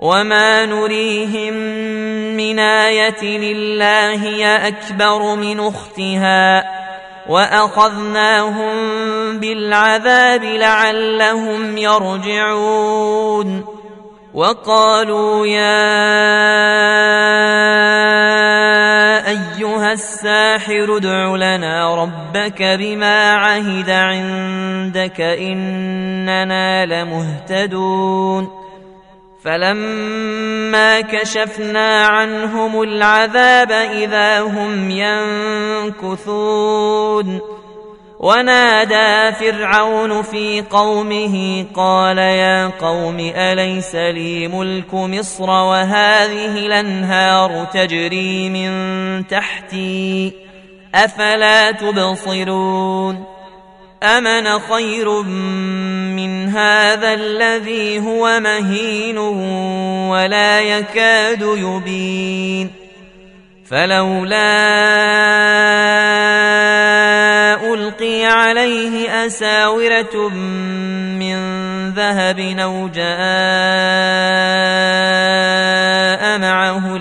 وما نريهم من آية إلا هي أكبر من أختها وأخذناهم بالعذاب لعلهم يرجعون وقالوا يا أيها الساحر ادع لنا ربك بما عهد عندك إننا لمهتدون فلما كشفنا عنهم العذاب إذا هم ينكثون ونادى فرعون في قومه قال يا قوم أليس لي ملك مصر وهذه الأنهار تجري من تحتي أفلا تبصرون أمن خير من هذا الذي هو مهين ولا يكاد يبين فلولا ألقي عليه أساورة من ذهب أو جاء معه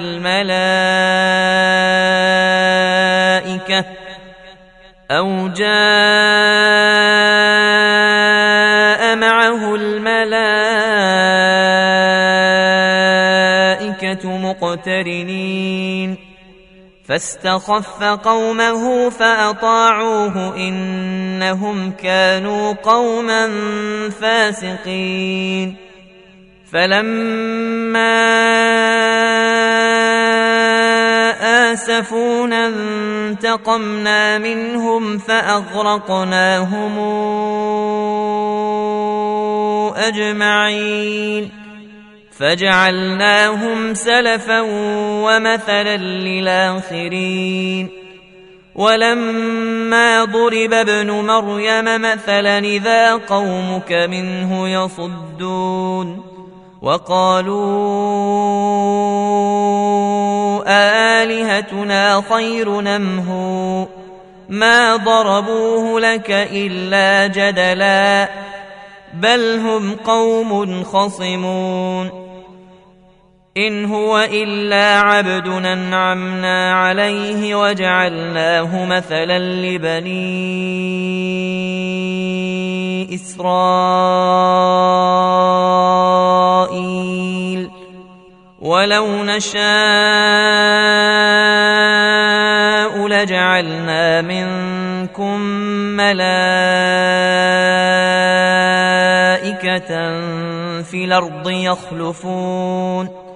الملائكة مقترنين فاستخف قومه فأطاعوه إنهم كانوا قوما فاسقين فلما آسفونا انتقمنا منهم فأغرقناهم أجمعين فجعلناهم سلفا ومثلا للآخرين ولما ضرب ابن مريم مثلا إذا قومك منه يصدون وقالوا آلهتنا خير أم هو ما ضربوه لك إلا جدلا بل هم قوم خصمون إن هو إلا عبد أنعمنا عليه وجعلناه مثلا لبني إسرائيل ولو نشاء لجعلنا منكم ملائكة في الأرض يخلفون